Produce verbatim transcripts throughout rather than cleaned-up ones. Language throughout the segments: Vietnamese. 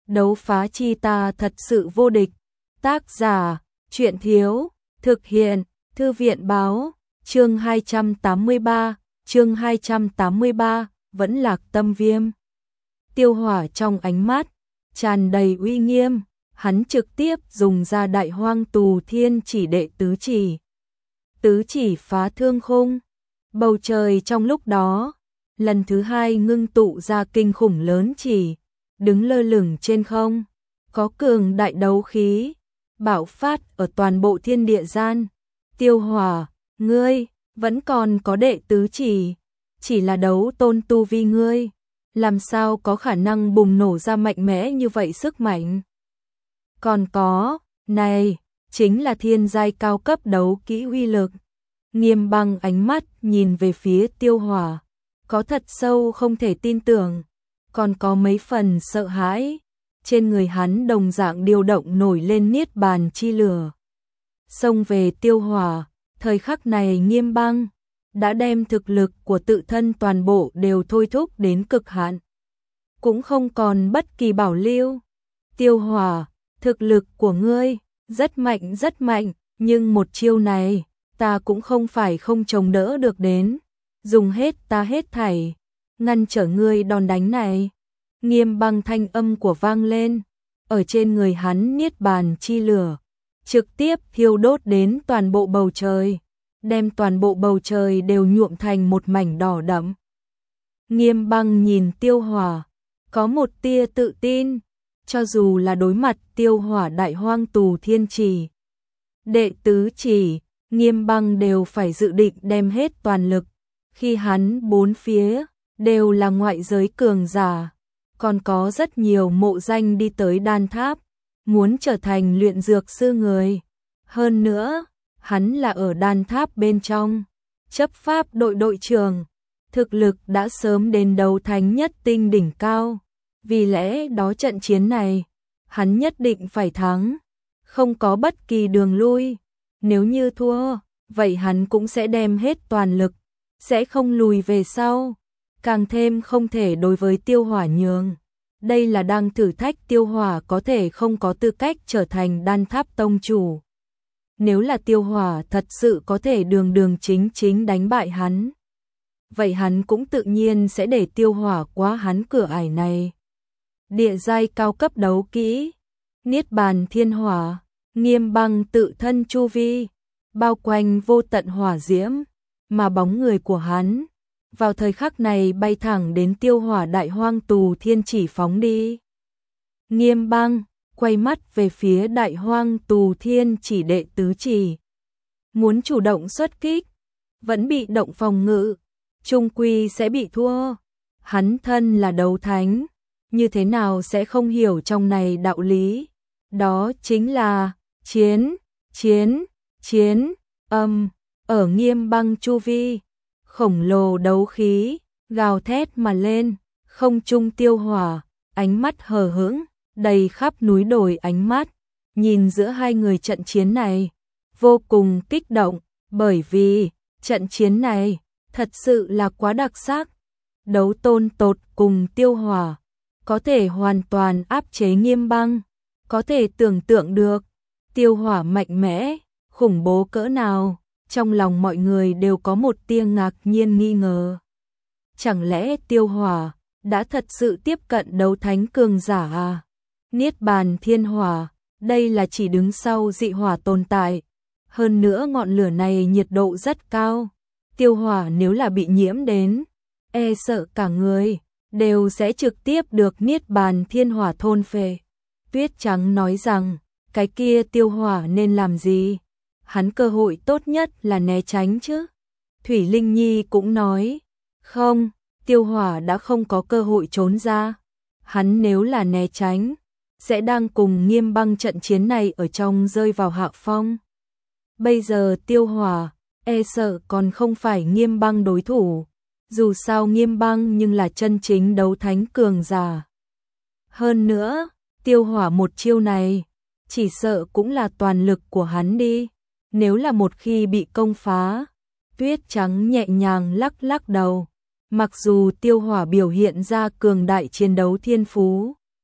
đấu phá chi ta thật sự vô địch. Tác giả, truyện thiếu, thực hiện, thư viện báo, chương hai trăm tám mươi ba, chương hai trăm tám mươi ba, vẫn lạc tâm viêm. Tiêu Hỏa trong ánh mắt tràn đầy uy nghiêm, hắn trực tiếp dùng ra Đại Hoang Tù Thiên Chỉ đệ tứ chỉ. Tứ chỉ phá thương khung, bầu trời trong lúc đó lần thứ hai ngưng tụ ra kinh khủng lớn chỉ, đứng lơ lửng trên không, có cường đại đấu khí bạo phát ở toàn bộ thiên địa gian. Tiêu Hỏa, ngươi vẫn còn có đệ tứ chỉ, chỉ là đấu tôn tu vi ngươi, làm sao có khả năng bùng nổ ra mạnh mẽ như vậy sức mạnh? Còn có, này, chính là thiên giai cao cấp đấu kỹ uy lực. Nghiêm Băng ánh mắt nhìn về phía Tiêu Hỏa, có thật sâu không thể tin tưởng, còn có mấy phần sợ hãi. Trên người hắn đồng dạng điều động nổi lên niết bàn chi lửa. Xông về Tiêu Hỏa, thời khắc này Nghiêm Băng đã đem thực lực của tự thân toàn bộ đều thôi thúc đến cực hạn, cũng không còn bất kỳ bảo lưu. Tiêu Hỏa, thực lực của ngươi rất mạnh rất mạnh, nhưng một chiêu này ta cũng không phải không chống đỡ được đến, dùng hết ta hết thảy ngăn trở ngươi đòn đánh này. Nghiêm Băng thanh âm của vang lên, ở trên người hắn niết bàn chi lửa trực tiếp thiêu đốt đến toàn bộ bầu trời, đem toàn bộ bầu trời đều nhuộm thành một mảnh đỏ đậm. Nghiêm Băng nhìn Tiêu Hỏa, có một tia tự tin, cho dù là đối mặt Tiêu Hỏa Đại Hoang Tù Thiên Chỉ đệ tứ chỉ, Nghiêm Băng đều phải dự định đem hết toàn lực. Khi hắn bốn phía đều là ngoại giới cường giả, còn có rất nhiều mộ danh đi tới đan tháp, muốn trở thành luyện dược sư người. Hơn nữa, hắn là ở đan tháp bên trong, chấp pháp đội đội trưởng, thực lực đã sớm đến đấu thánh nhất tinh đỉnh cao. Vì lẽ đó trận chiến này, hắn nhất định phải thắng, không có bất kỳ đường lui. Nếu như thua, vậy hắn cũng sẽ đem hết toàn lực, sẽ không lùi về sau, càng thêm không thể đối với Tiêu Hỏa nhường. Đây là đang thử thách Tiêu Hỏa có thể không có tư cách trở thành đan tháp tông chủ. Nếu là Tiêu Hỏa thật sự có thể đường đường chính chính đánh bại hắn, vậy hắn cũng tự nhiên sẽ để Tiêu Hỏa qua hắn cửa ải này. Địa giai cao cấp đấu kỹ, niết bàn thiên hỏa. Nghiêm Băng tự thân chu vi bao quanh vô tận hỏa diễm, mà bóng người của hắn vào thời khắc này bay thẳng đến Tiêu Hỏa Đại Hoang Tù Thiên Chỉ phóng đi. Nghiêm Băng quay mắt về phía Đại Hoang Tù Thiên Chỉ đệ tứ chỉ, muốn chủ động xuất kích, vẫn bị động phòng ngự, chung quy sẽ bị thua. Hắn thân là đấu thánh, như thế nào sẽ không hiểu trong này đạo lý? Đó chính là chiến, chiến, chiến. Âm, ở Nghiêm Băng chu vi, khổng lồ đấu khí gào thét mà lên, không trung Tiêu Hỏa, ánh mắt hờ hững, đầy khắp núi đồi ánh mắt, nhìn giữa hai người trận chiến này, vô cùng kích động, bởi vì trận chiến này thật sự là quá đặc sắc. Đấu tôn tột cùng Tiêu Hỏa, có thể hoàn toàn áp chế Nghiêm Băng, có thể tưởng tượng được Tiêu Hỏa mạnh mẽ, khủng bố cỡ nào. Trong lòng mọi người đều có một tia ngạc nhiên nghi ngờ. Chẳng lẽ Tiêu Hỏa đã thật sự tiếp cận đấu thánh cường giả à? Niết bàn thiên hỏa, đây là chỉ đứng sau dị hỏa tồn tại. Hơn nữa ngọn lửa này nhiệt độ rất cao. Tiêu Hỏa nếu là bị nhiễm đến, e sợ cả người đều sẽ trực tiếp được niết bàn thiên hỏa thôn phệ. Tuyết Trắng nói rằng, cái kia Tiêu Hỏa nên làm gì? Hắn cơ hội tốt nhất là né tránh chứ. Thủy Linh Nhi cũng nói, không, Tiêu Hỏa đã không có cơ hội trốn ra. Hắn nếu là né tránh, sẽ đang cùng Nghiêm Băng trận chiến này ở trong rơi vào hạ phong. Bây giờ Tiêu Hỏa, e sợ còn không phải Nghiêm Băng đối thủ. Dù sao Nghiêm Băng nhưng là chân chính đấu thánh cường giả. Hơn nữa, Tiêu Hỏa một chiêu này, chỉ sợ cũng là toàn lực của hắn đi. Nếu là một khi bị công phá, Tuyết Trắng nhẹ nhàng lắc lắc đầu. Mặc dù Tiêu Hỏa biểu hiện ra cường đại chiến đấu thiên phú,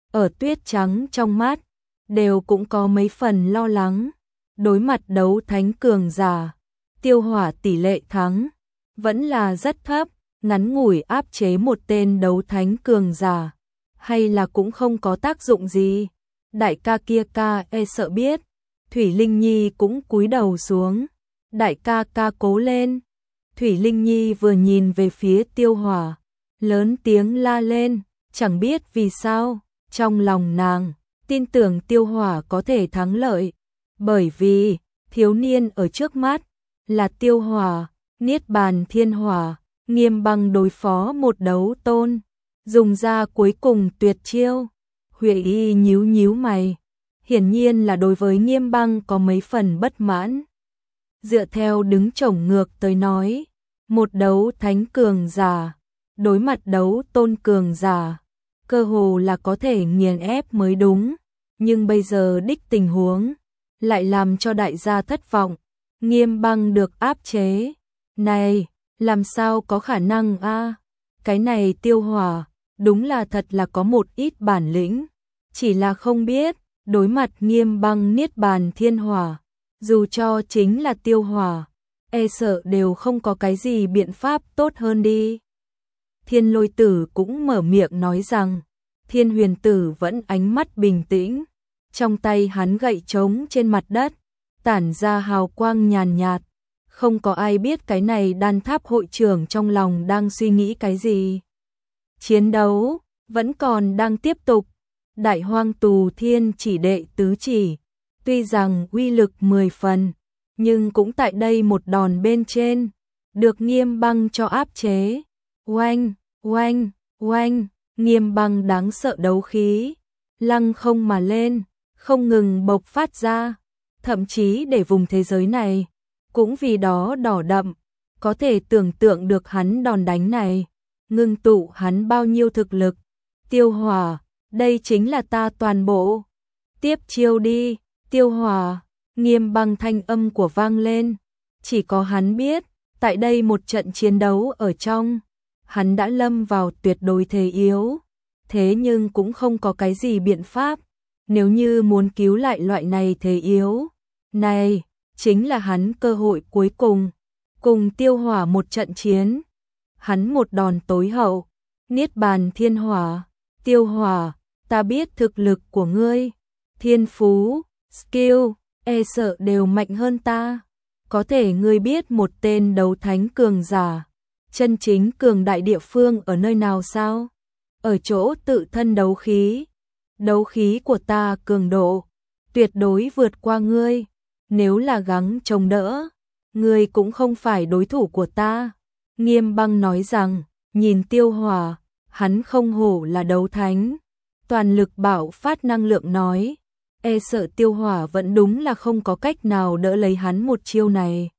ở tuyết trắng trong mắt, đều cũng có mấy phần lo lắng. Đối mặt đấu thánh cường giả, Tiêu Hỏa tỷ lệ thắng vẫn là rất thấp, ngắn ngủi áp chế một tên đấu thánh cường giả, hay là cũng không có tác dụng gì. Đại ca kia ca e sợ biết, Thủy Linh Nhi cũng cúi đầu xuống. Đại ca ca cố lên. Thủy Linh Nhi vừa nhìn về phía Tiêu Hỏa, lớn tiếng la lên, chẳng biết vì sao, trong lòng nàng tin tưởng Tiêu Hỏa có thể thắng lợi, bởi vì thiếu niên ở trước mắt là Tiêu Hỏa, Niết Bàn Thiên Hỏa, Nghiêm Băng đối phó một đấu tôn, dùng ra cuối cùng tuyệt chiêu. Huệ Y nhíu nhíu mày, hiển nhiên là đối với Nghiêm Băng có mấy phần bất mãn. Dựa theo đứng chổng ngược tới nói, một đấu thánh cường giả, đối mặt đấu tôn cường giả, cơ hồ là có thể nghiền ép mới đúng, nhưng bây giờ đích tình huống lại làm cho đại gia thất vọng. Nghiêm Băng được áp chế, này, làm sao có khả năng a? Cái này Tiêu Hỏa, đúng là thật là có một ít bản lĩnh, chỉ là không biết, đối mặt Nghiêm Băng Niết Bàn Thiên Hỏa, dù cho chính là Tiêu Hỏa, e sợ đều không có cái gì biện pháp tốt hơn đi. Thiên Lôi Tử cũng mở miệng nói rằng, Thiên Huyền Tử vẫn ánh mắt bình tĩnh, trong tay hắn gậy trống trên mặt đất, tản ra hào quang nhàn nhạt, không có ai biết cái này Đan Tháp hội trưởng trong lòng đang suy nghĩ cái gì. Chiến đấu vẫn còn đang tiếp tục. Đại Hoang Tù Thiên chỉ đệ tứ chỉ, tuy rằng uy lực mười phần, nhưng cũng tại đây một đòn bên trên, được Nghiêm Băng cho áp chế. Oanh, oanh, oanh, Nghiêm Băng đáng sợ đấu khí, lăng không mà lên, không ngừng bộc phát ra, thậm chí để vùng thế giới này cũng vì đó đỏ đậm, có thể tưởng tượng được hắn đòn đánh này, ngưng tụ hắn bao nhiêu thực lực. Tiêu Hỏa, đây chính là ta toàn bộ. Tiếp chiêu đi, Tiêu Hỏa. Nghiêm Băng thanh âm của vang lên, chỉ có hắn biết, tại đây một trận chiến đấu ở trong, hắn đã lâm vào tuyệt đối thế yếu, thế nhưng cũng không có cái gì biện pháp, nếu như muốn cứu lại loại này thế yếu, này, chính là hắn cơ hội cuối cùng, cùng Tiêu Hỏa một trận chiến, hắn một đòn tối hậu, Niết Bàn Thiên Hỏa. Tiêu Hỏa, ta biết thực lực của ngươi, thiên phú, skill, e sợ đều mạnh hơn ta, có thể ngươi biết một tên đấu thánh cường giả, chân chính cường đại địa phương ở nơi nào sao? Ở chỗ tự thân đấu khí, đấu khí của ta cường độ, tuyệt đối vượt qua ngươi, nếu là gắng chống đỡ, ngươi cũng không phải đối thủ của ta. Nghiêm Băng nói rằng, nhìn Tiêu Hỏa, hắn không hổ là đấu thánh, toàn lực bạo phát năng lượng nói, e sợ Tiêu Hỏa vẫn đúng là không có cách nào đỡ lấy hắn một chiêu này.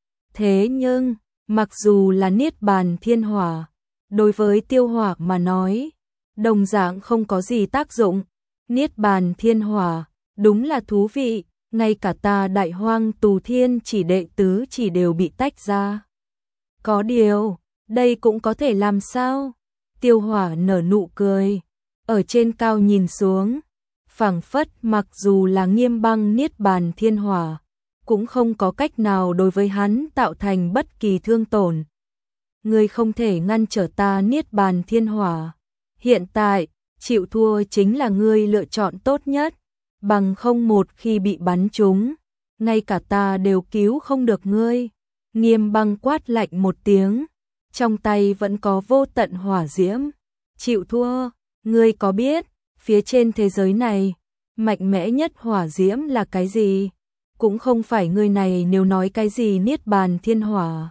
Thế nhưng, mặc dù là Niết Bàn Thiên Hỏa, đối với Tiêu Hỏa mà nói, đồng dạng không có gì tác dụng. Niết Bàn Thiên Hỏa, đúng là thú vị, ngay cả ta Đại Hoang Tù Thiên chỉ đệ tứ chỉ đều bị tách ra. Có điều, đây cũng có thể làm sao? Tiêu Hỏa nở nụ cười, ở trên cao nhìn xuống, phảng phất mặc dù là Nghiêm Băng Niết Bàn Thiên Hỏa, cũng không có cách nào đối với hắn tạo thành bất kỳ thương tổn. Ngươi không thể ngăn trở ta Niết Bàn Thiên Hỏa. Hiện tại, chịu thua chính là ngươi lựa chọn tốt nhất, bằng không một khi bị bắn trúng, ngay cả ta đều cứu không được ngươi. Nghiêm Băng quát lạnh một tiếng, trong tay vẫn có vô tận hỏa diễm. Chịu thua, ngươi có biết, phía trên thế giới này, mạnh mẽ nhất hỏa diễm là cái gì? Cũng không phải ngươi này nếu nói cái gì Niết Bàn Thiên Hỏa,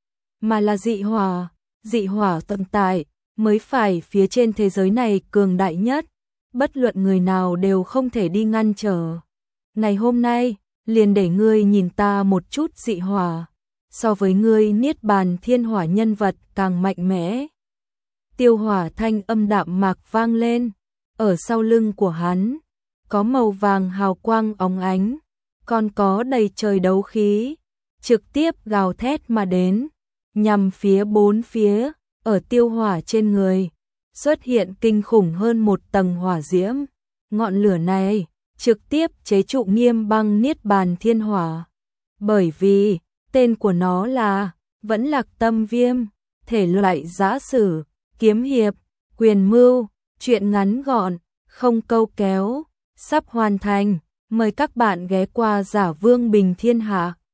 mà là dị hỏa, dị hỏa tồn tại, mới phải phía trên thế giới này cường đại nhất, bất luận người nào đều không thể đi ngăn trở. Ngày hôm nay, liền để ngươi nhìn ta một chút dị hỏa, so với ngươi Niết Bàn Thiên Hỏa nhân vật càng mạnh mẽ. Tiêu Hỏa thanh âm đạm mạc vang lên, ở sau lưng của hắn, có màu vàng hào quang óng ánh, còn có đầy trời đấu khí, trực tiếp gào thét mà đến, nhằm phía bốn phía, ở Tiêu Hỏa trên người, xuất hiện kinh khủng hơn một tầng hỏa diễm. Ngọn lửa này trực tiếp chế trụ Nghiêm Băng Niết Bàn Thiên Hỏa. Bởi vì tên của nó là Vẫn Lạc Tâm Viêm, thể loại giã sử, kiếm hiệp, quyền mưu, truyện ngắn gọn, không câu kéo, sắp hoàn thành. Mời các bạn ghé qua Giả Vương Bình Thiên Hạ.